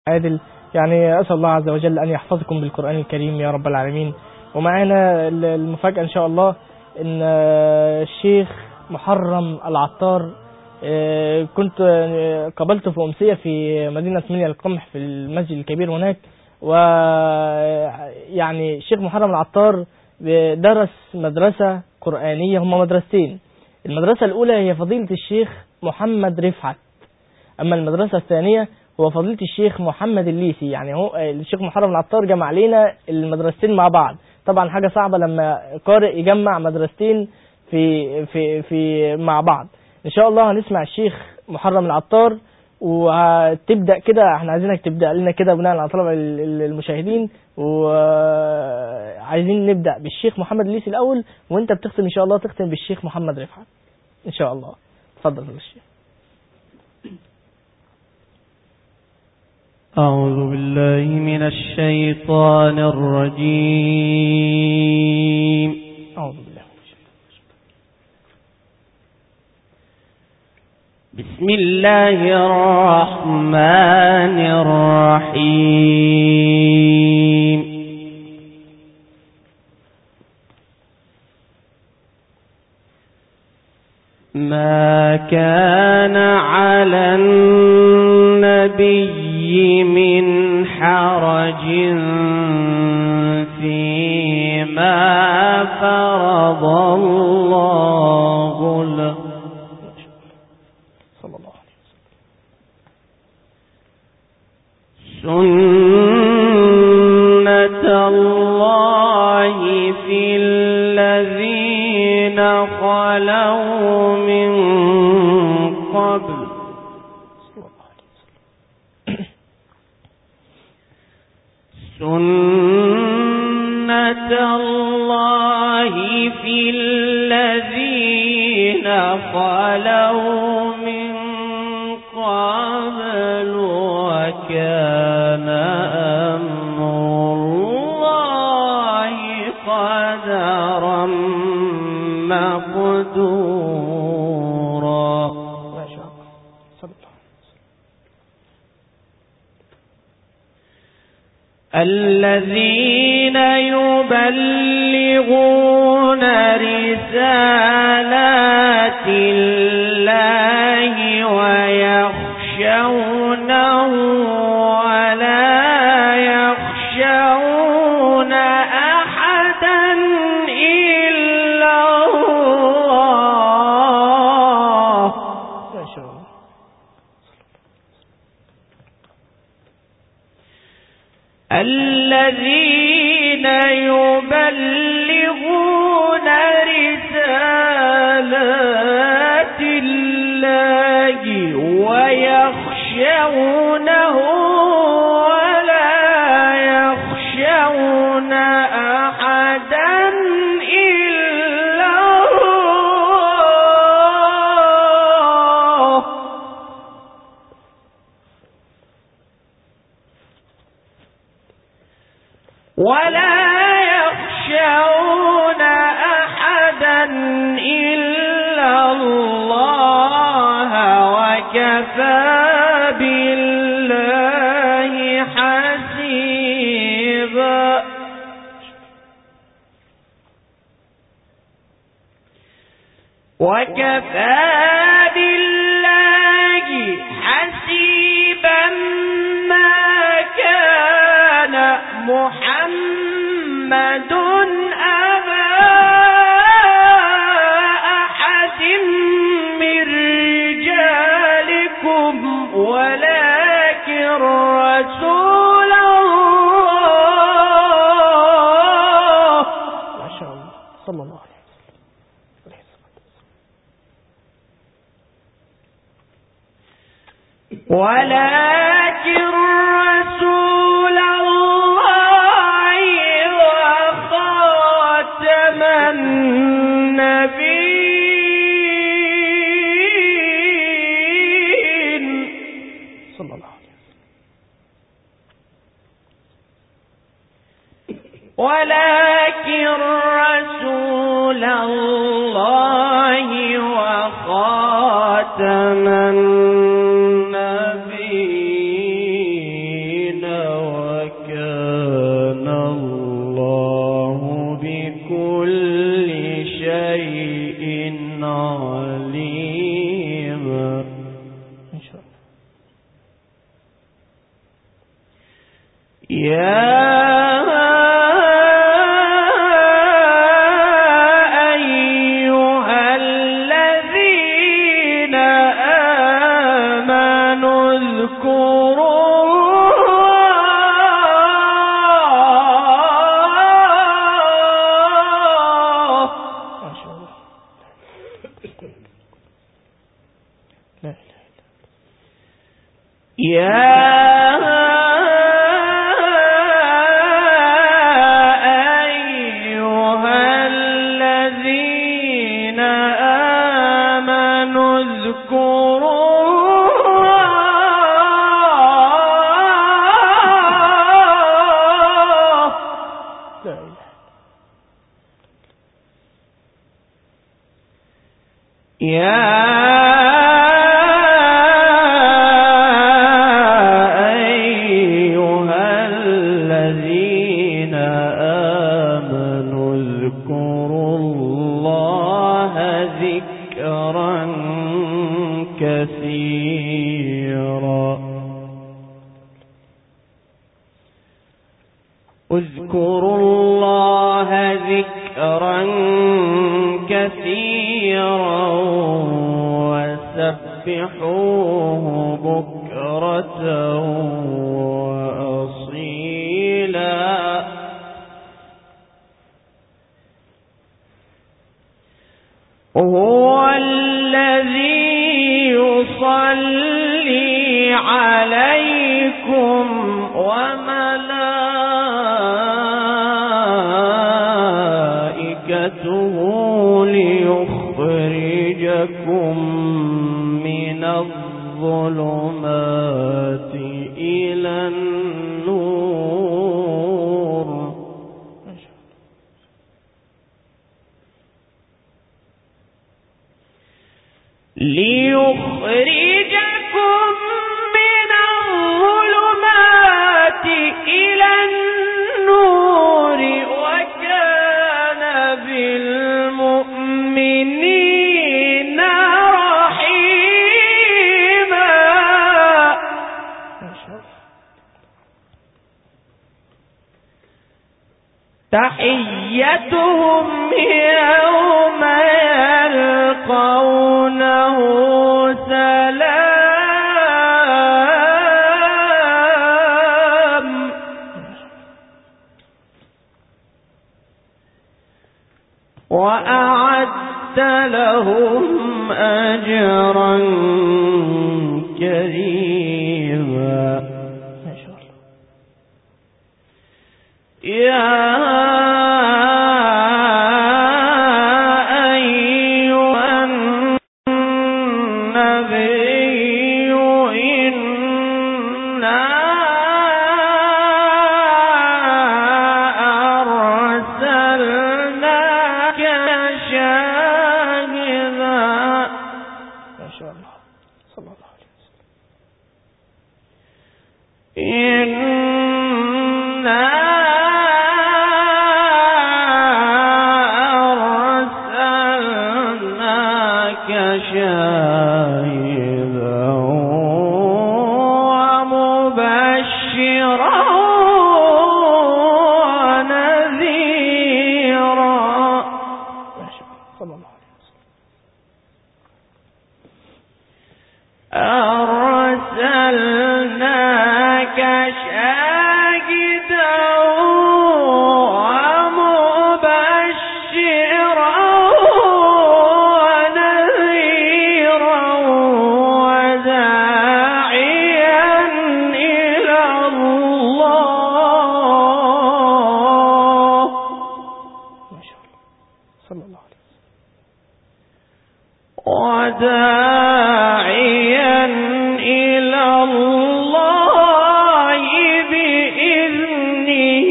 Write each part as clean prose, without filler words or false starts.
عادل. يعني أسأل الله عز وجل أن يحفظكم بالقرآن الكريم يا رب العالمين. ومعنا المفاجأة إن شاء الله إن الشيخ محرم العطار كنت قابلته في أمسية في مدينة منيا القمح في المسجد الكبير هناك. ويعني الشيخ محرم العطار درس مدرسة قرآنية، هما مدرستين. المدرسة الأولى هي فضيلة الشيخ محمد رفعت، أما المدرسة الثانية هو فضيلة الشيخ محمد الليثي. يعني هو الشيخ محرم العطار جمع لنا المدرستين مع بعض. طبعا حاجة صعبة لما قارئ يجمع مدرستين في مع بعض. إن شاء الله هنسمع الشيخ محرم العطار، وهتبدأ كده. احنا عايزينك تبدأ لنا كده بناء على طلب المشاهدين، وعايزين نبدأ بالشيخ محمد الليثي الأول، وانت بتختم إن شاء الله تختم بالشيخ محمد رفعت إن شاء الله. اتفضل يا الشيخ. أعوذ بالله من الشيطان الرجيم. أعوذ بالله. بسم الله الرحمن الرحيم. ما كان على النبي من حرج فيما فرض الله له صلى الله عليه وسلم. سنة الله في الذين خلوا من قبل سنة الله في الذين خلوا من قبل وكان أمر الله قدرا مقدورا. ما شاء الله. صلى الله. الذين يبلغون رسالات الله ويخشونه ولا يخشون أحدا إلا الله. ما شاء الله. الذين يبلغون رسالات الله ويخشونه ولا يخشون أحدا إلا الله. ولا يخشون أحدا إلا الله وكفى بالله حسيبا. وكفى بالله حسيبا. ما كان محمد أبا أحد من رجالكم ولكن رسول الله. ما شاء الله. صلى الله عليه وسلم. ولكن رسول الله وخاتم النبيين صلى الله عليه وسلم. ولكن رسول الله وخاتم النبيين. اذكروا الله ذكرا كثيرا وسبحوه بكرة وأصيلا. هو الذي يصلي عليكم وملائكته ليخرجكم من الظلمات إلى النور. ليخرجكم من الظلمات إلى النور وكان بالمؤمنين رحيما. تحيتهم يوم يلقونه سلام وأعد لهم أجرا كريما. يا أيها النبي إنا أرسلناك شاهدا. ما شاء الله صلى الله عليه وسلم. إنا شاهدا ومبشرا ونذيرا. صلى الله عليه وسلم. أرسلناك شاهدا ومبشرا وداعيا إلى الله بإذنه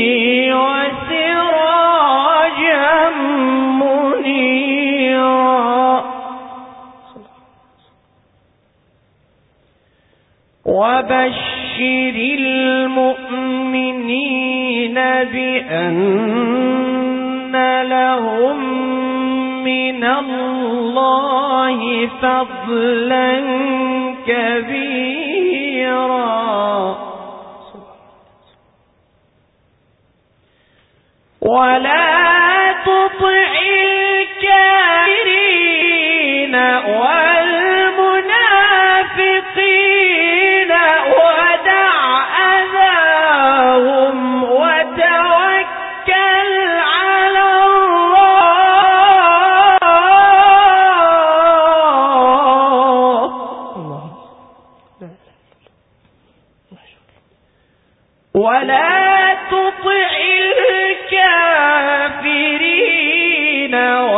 وسراجا منيرا. وبشر المؤمنين بأن لهم من الله فضلا كبيرا. ولا تطع الكافرين والمنافقين ودع أذاهم وتوكل على الله. ولا تطع الكافرين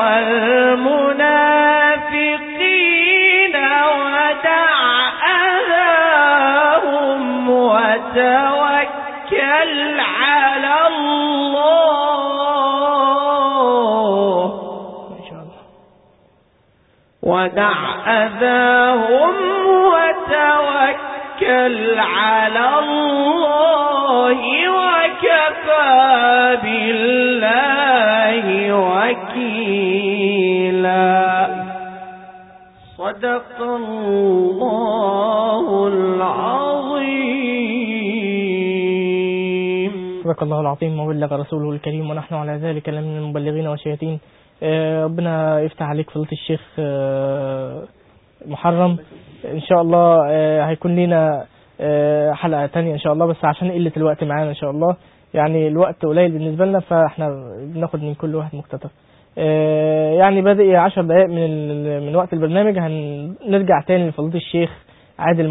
والمنافقين ودع أذاهم وتوكل على الله. ودع أذاهم وتوكل على الله وكفى بالله وكيلا. صدق الله العظيم. صدق الله العظيم وبلغ رسوله الكريم ونحن على ذلك لمن المبلغين والشاهدين. ربنا يفتح عليك فضيلة الشيخ محرم. ان شاء الله هيكون لنا حلقة تانية ان شاء الله، بس عشان قلة الوقت معانا ان شاء الله، يعني الوقت قليل بالنسبة لنا، فاحنا بناخد من كل واحد مقتطف. يعني بادئ 10 دقائق من وقت البرنامج هنرجع تاني لفضيلة الشيخ عادل